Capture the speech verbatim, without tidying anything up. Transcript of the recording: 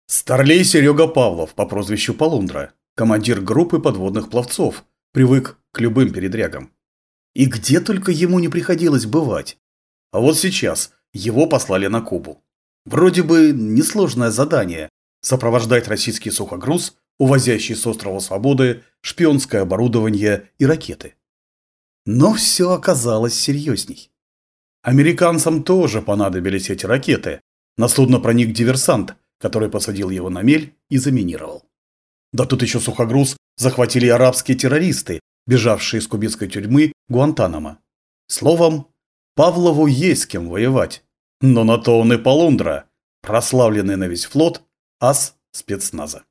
Старлей Серега Павлов по прозвищу Полундра, командир группы подводных пловцов, привык к любым передрягам. И где только ему не приходилось бывать. А вот сейчас его послали на Кубу. Вроде бы несложное задание – сопровождать российский сухогруз, увозящий с острова Свободы шпионское оборудование и ракеты. Но все оказалось серьезней. Американцам тоже понадобились эти ракеты. На судно проник диверсант, который посадил его на мель и заминировал. Да тут еще сухогруз захватили арабские террористы, бежавшие из кубинской тюрьмы Гуантанамо. Словом, Павлову есть с кем воевать. Но на то он и Полундра, прославленный на весь флот ас спецназа.